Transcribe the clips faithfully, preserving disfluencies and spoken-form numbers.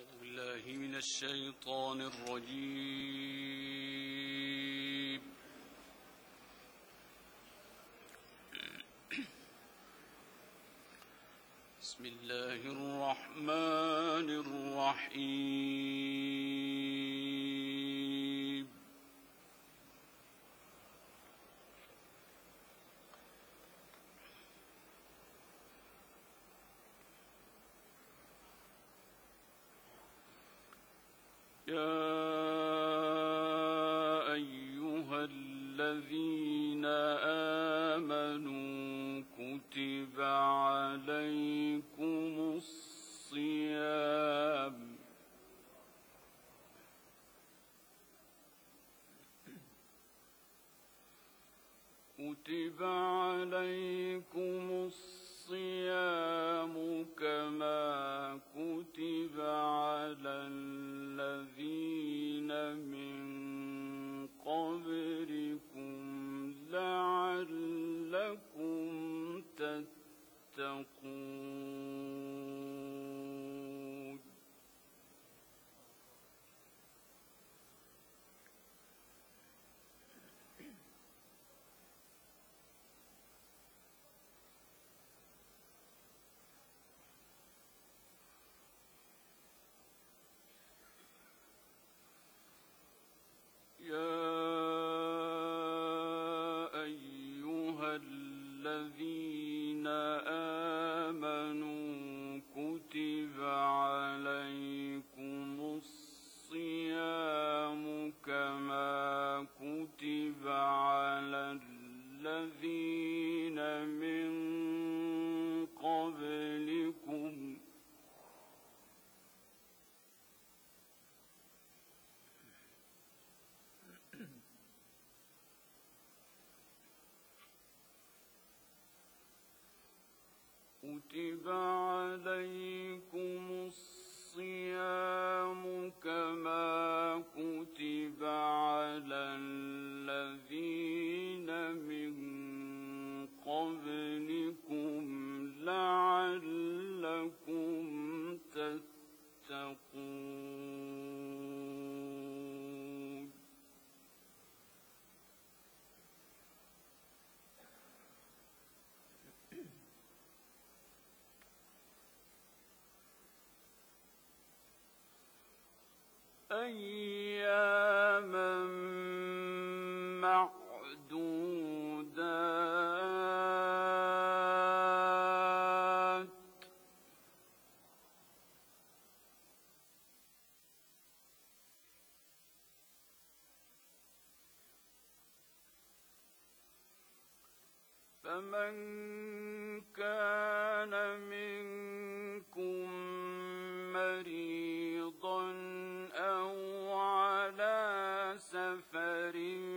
أعوذ بالله من الشيطان الرجيم. بسم الله الرحمن الرحيم. يا أيها الذين آمنوا كتب عليكم الصيام كتب عليكم الصيام كما كتب على الذين من قبلكم لعلكم تتقون. يا أيها الذين آمنوا كتب عليكم الصيام كما كتب على الذين من قبلكم كتب عليكم الصيام كما كتب على الذين من قبلكم لعلكم تتقون. أياما معدودات فمن كان منكم مريضا أو على سفر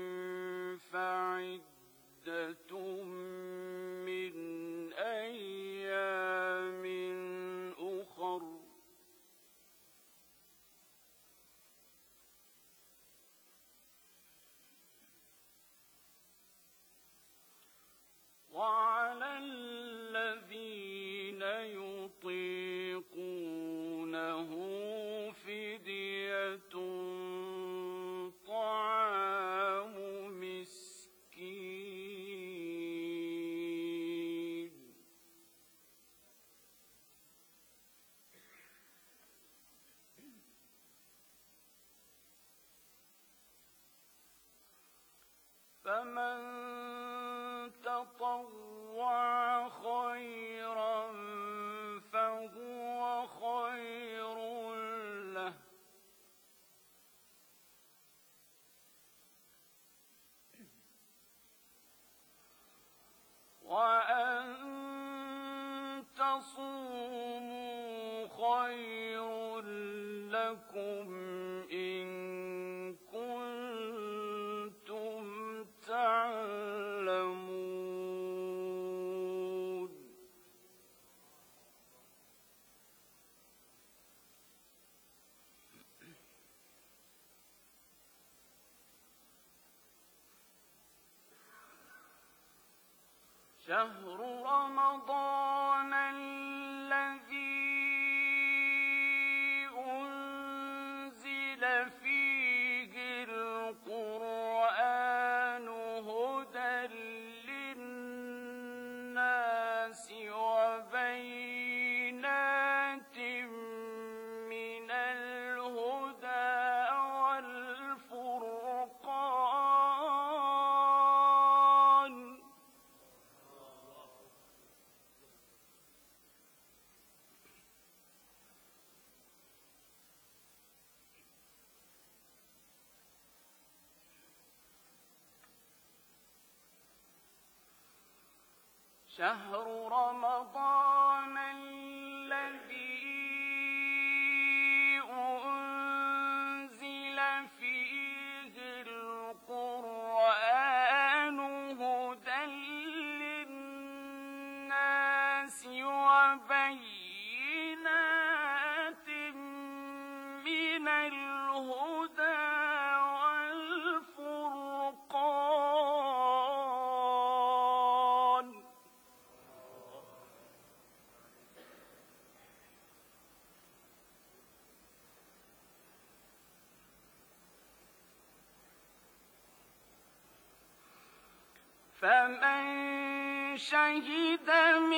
فعدة من أيام أخر وعلى الذين يطيقونه فدية طعام مسكين فمن تطوع خيرا فهو خير له وأن تصوموا خير لكم إن كنتم تعلمون. شهر رمضان الذي أنزل شهر رمضان الذي أنزل فيه القرآن هدى للناس وبينات من الهدى والفرقان. فمن شهد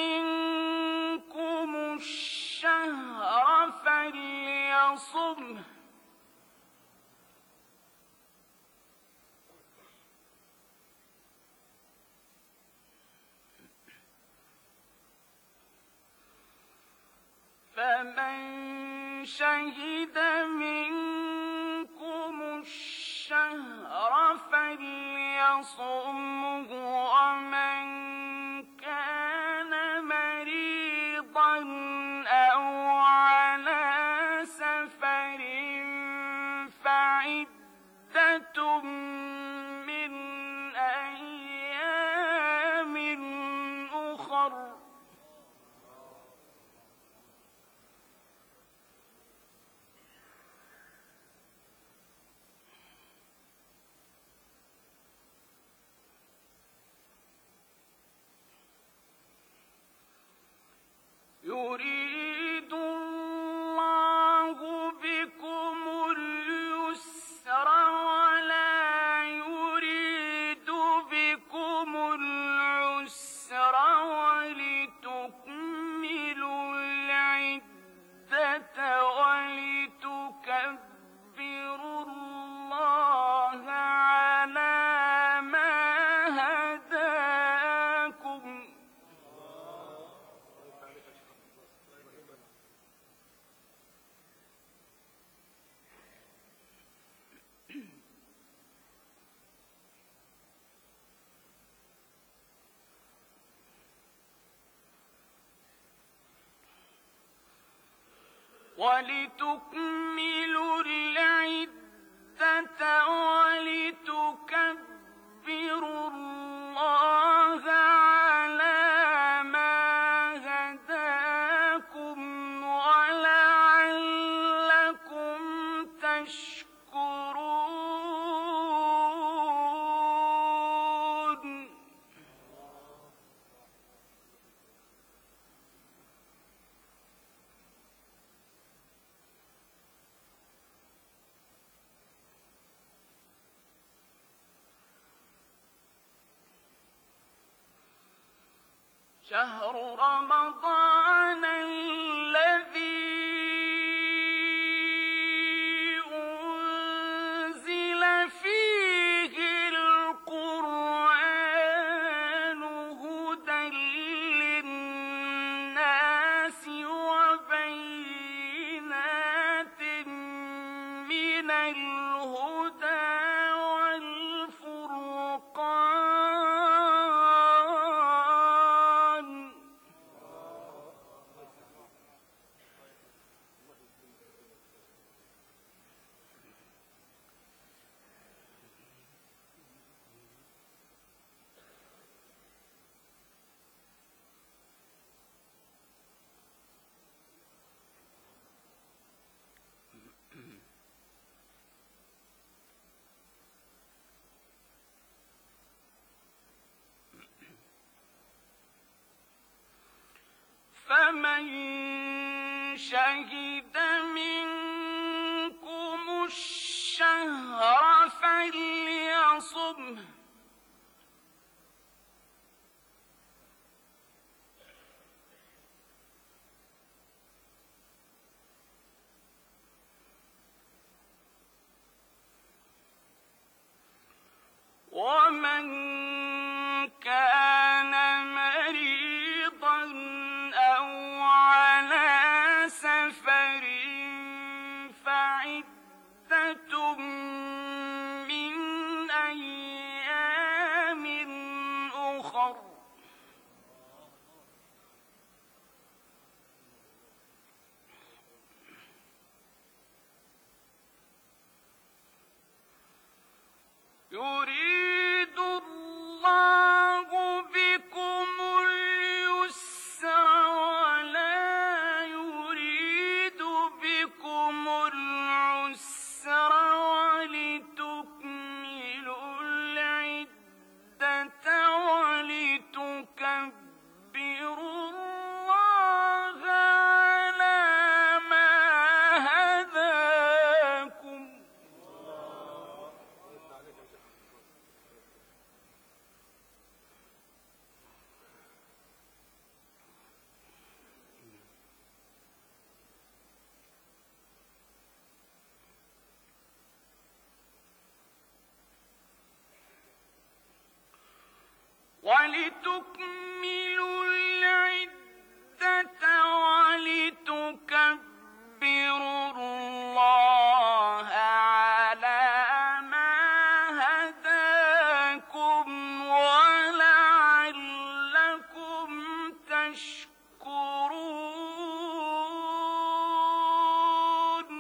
منكم الشهر فليصمه فمن شهد منكم الشهر فليصمه ومن كان مريضا أو على سفر فعدة من أيام أخر. يريد الله بكم اليسر ولا يريد بكم العسر ولتكملوا العدة ولتكبروا الله على ما هداكم. ولتكملوا العدة ولتكبروا الله على ما هداكم ولعلكم تشكرون. شهر رمضان الذي أنزل فيه القرآن هدى للناس وبينات من الهدى والفرقان. فمن شهد منكم الشهر فليصمه ومن كان مريضا أو على سفر ولتكملوا العدة ولتكبروا الله على ما هداكم ولعلكم تشكرون.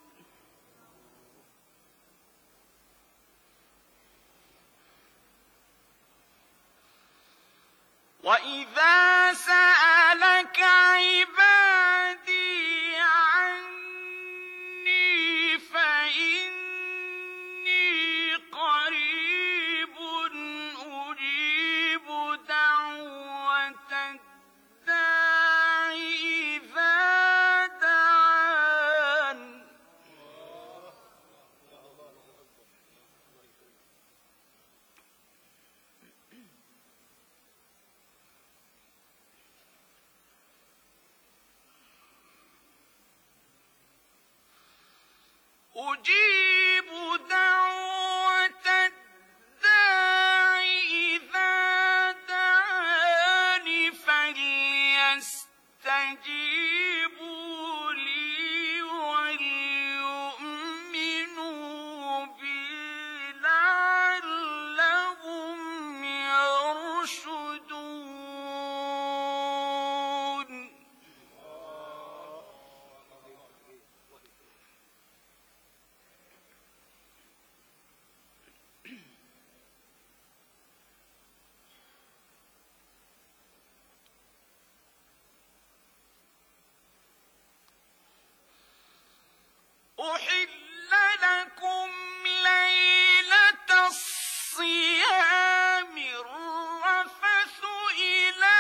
وَإِذَا سَأَلَكَ عِبَادِي عَنِّي فَإِنِّي قَرِيبٌ أُجِيبُ دَعْوَةَ الدَّاعِ إِذَا دَعَانِ. أجيب دعوة الداع إذا دعان فليستجيبوا لي وليؤمنوا بي لعلهم يرشدون. أحل لكم ليلة الصيام الرفث إلى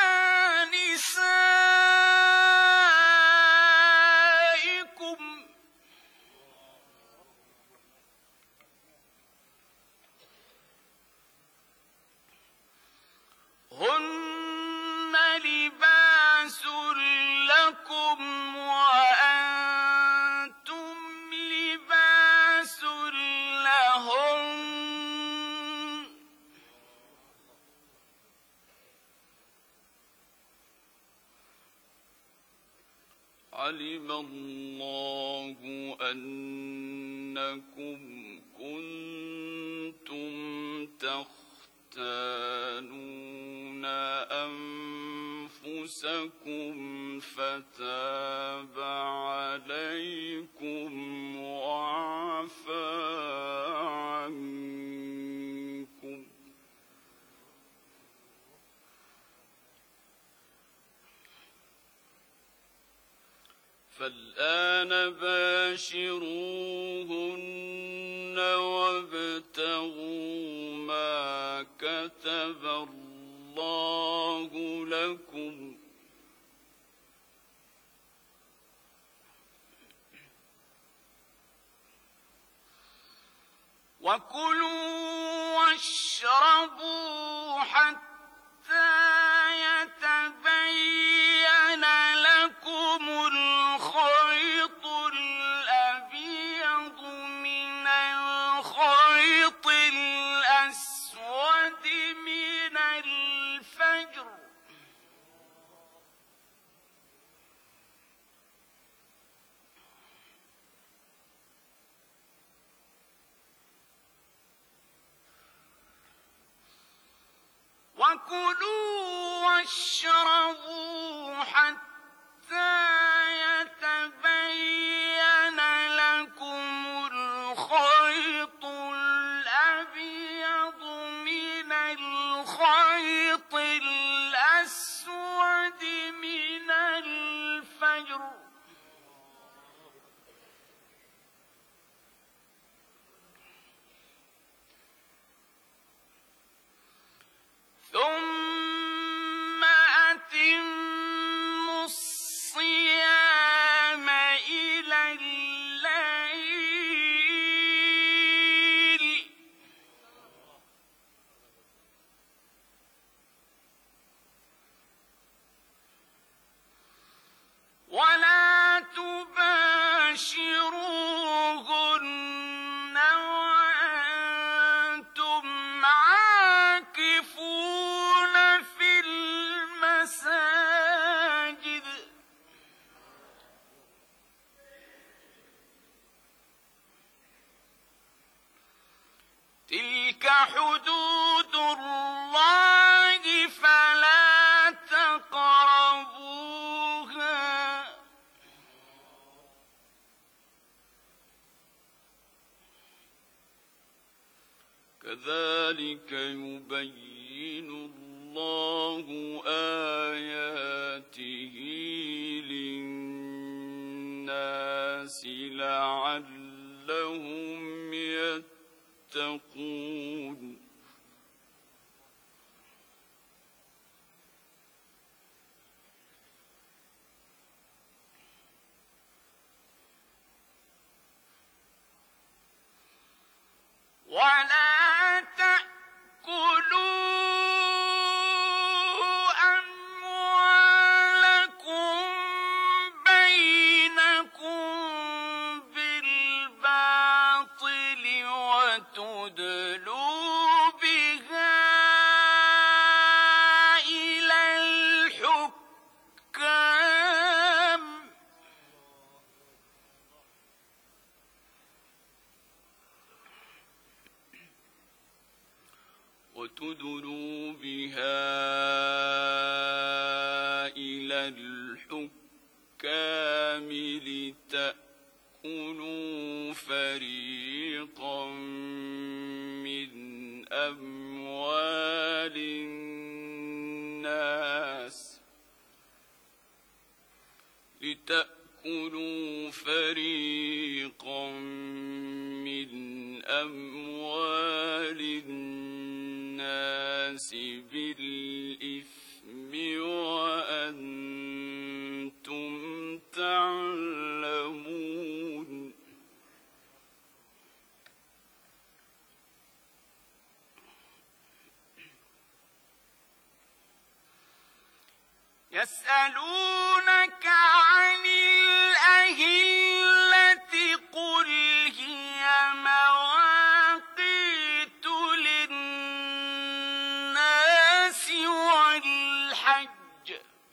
نسائكم هن لباس لكم وأنتم لباس لهن. علم الله أنكم كنتم تختانون أنفسكم فتاب عليكم وعفى عنكم. فالآن باشروهن وابتغوا ما كتب الله لكم وكلوا واشربوا حتى يتبين لكم الخيط الأبيض من الخيط الأسود من الفجر وكلوا واشربوا حتى يتبين لكم الخيط الأبيض من الخيط الأسود من الفجر ثم أتموا الصيام تلك حدود الله فلا تقربوها كذلك يبين الله آياته للناس لعلهم يتقون ولا تأكلوا أموالكم بينكم بالباطل وتدلوا بها إلى الحكام وتدلوا بها إلى الحكام لتأكلوا فريقا من أموال الناس لتأكلوا فريقا من أموال الناس بالإثم وأنتم تعلمون يسألونك عن الأهلة قل هي مواقيت للناس والحج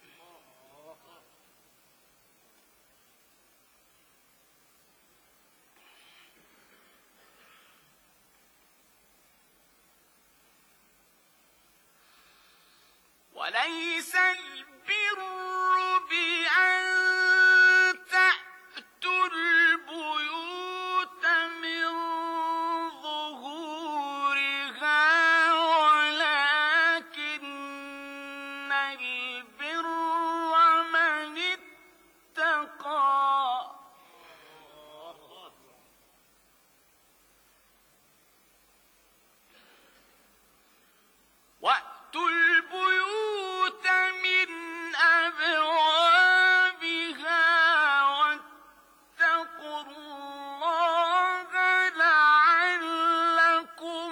وليس البر بأن تأتوا البيوت من ظهورها ولكن البر من اتقى وأتوا البيوت من أبوابها واتقوا الله لعلكم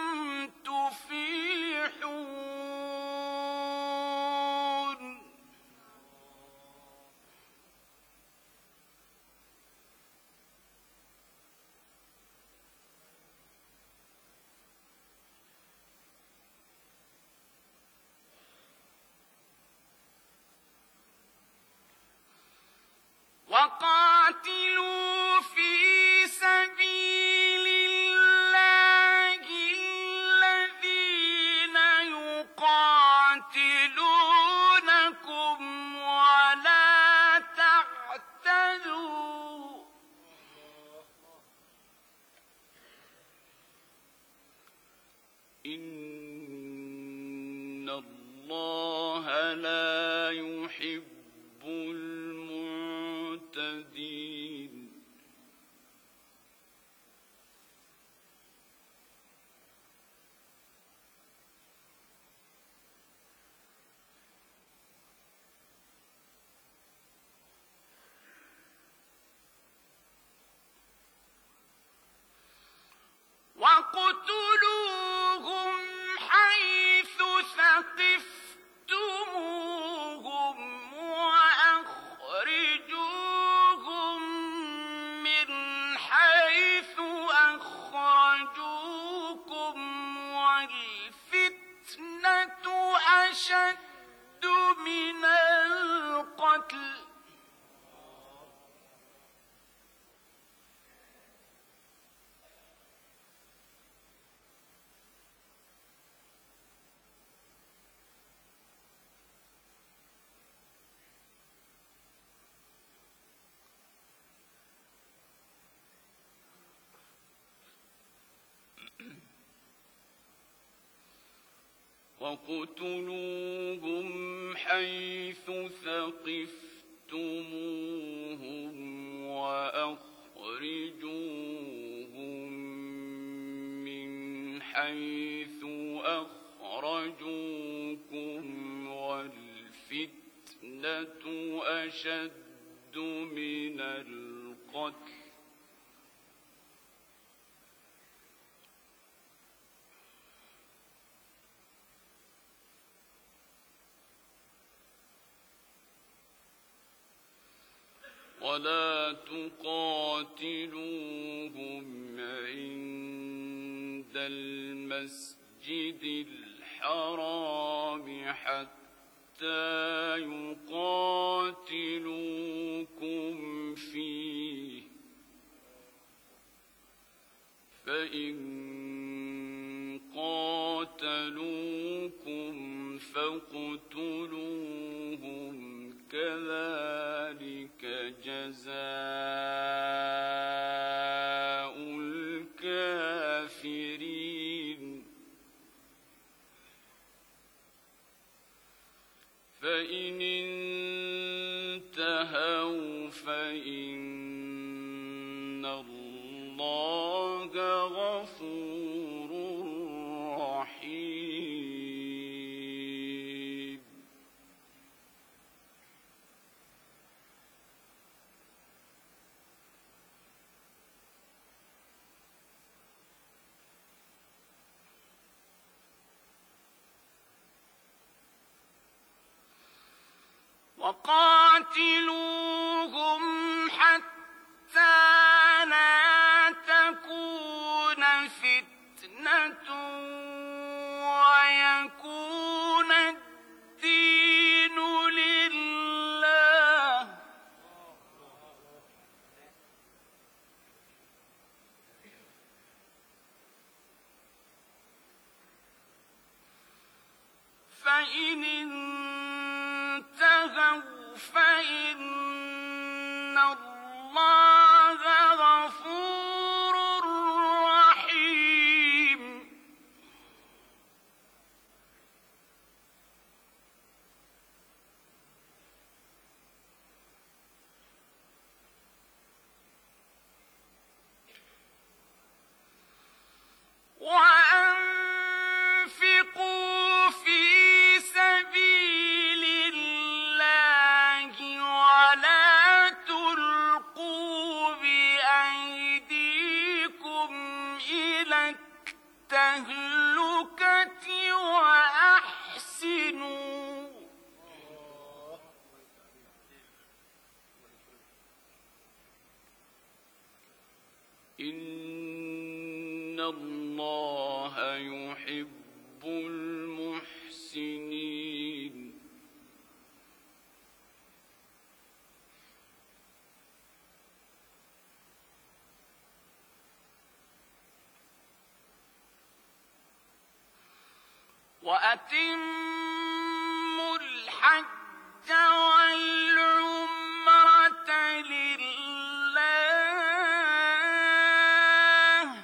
تفلحون وقاتلوا في سبيل الله الذين يقاتلونكم ولا تعتدوا إن الله لا يحب المعتدين واقتلوهم حيث ثقفتموهم وأخرجوهم من حيث أخرجوكم والفتنة أشد من القتل وَاقْتُلُوهُمْ حَيْثُ ثَقِفْتُمُوهُمْ وَأَخْرِجُوهُمْ مِنْ حَيْثُ أَخْرَجُوكُمْ وَالْفِتْنَةُ أَشَدُّ مِنَ الْقَتْلِ وَلَا تُقَاتِلُوهُمْ عِندَ الْمَسْجِدِ الْحَرَامِ حَتَّى يُقَاتِلُوكُمْ فِيهِ ۖ فَإِن قَاتَلُوكُمْ فَاقْتُلُوهُمْ كَذَلِكَ جَزَاءُ الْكَافِرِينَ فَإِنِ انتهوا فَإِنَّ اللَّهَ غَفُورٌ رَّحِيمٌ. وَقَاتِلُوهُمْ حَتَّى لَا تَكُونَ فِتْنَةٌ وَيَكُونَ الدِّينُ لِلَّهِ ۖ فَإِنِ فَإِنَّ اللَّهَ غَفُورٌ رَّحِيمٌ. وَأَنفِقُوا فِي سَبِيلِ اللَّهِ وَلَا تُلْقُوا بِأَيْدِيكُمْ إِلَى التَّهْلُكَةِ وَأَحْسِنُوا إِنَّ اللَّهَ يُحِبُّ الْمُحْسِنِينَ. وَأَتِمُّوا الْحَجَّ وَالْعُمْرَةَ لِلَّهِ ۖ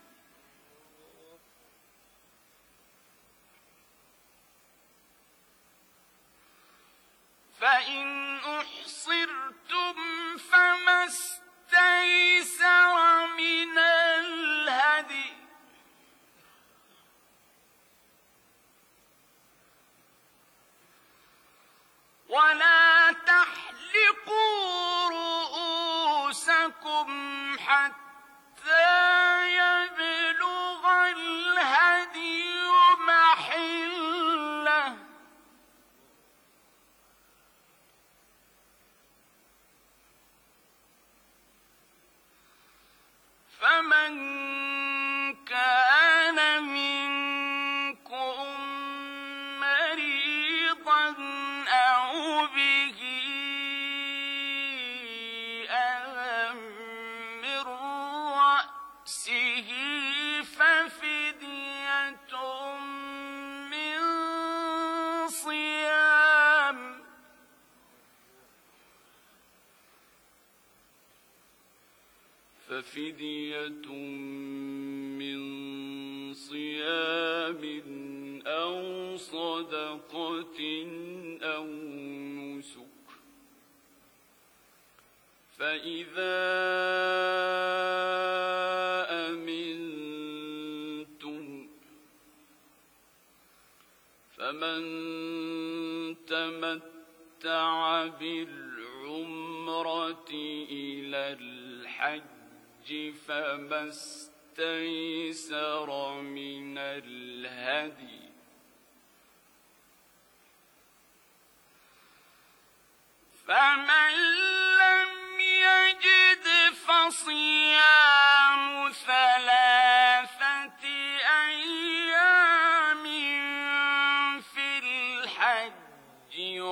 فَإِنْ أُحْصِرْتُمْ فَمَا اسْتَيْسَرَ مِنَ الْهَدْيِ ۖ وَلَا تَحْلِقُوا رُءُوسَكُمْ حَتَّى يَبْلُغَ الْهَدْيُ مَحِلَّهُ ۚ فَمَن كَانَ مِنكُم مَّرِيضًا أَوْ بِهِ أَذًى مِّن رَّأْسِهِ فَفِدْيَةٌ مِّن صِيَامٍ فَفِدْيَةٌ مِّن صِيَامٍ أَوْ صدقة أو نسك فإذا أمنتم فمن تمتع بالعمرة إلى الحج فما استيسر من الهدي فمن لم يجد فصيام ثلاثة أيام في الحج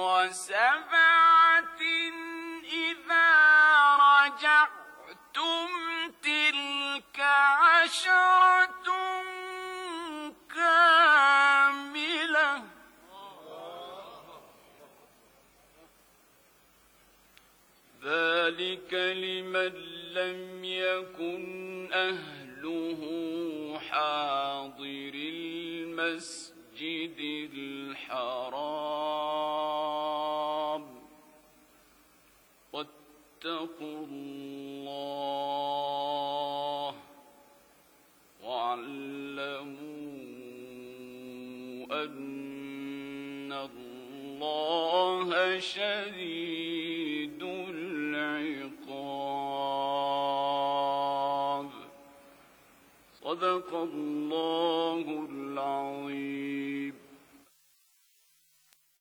وسبعة إذا رجعتم تلك عشرة كاملة ذلك لمن لم يكن أهله حاضر المسجد الحرام واتقوا الله واعلموا أن الله شديد العقاب. صدق الله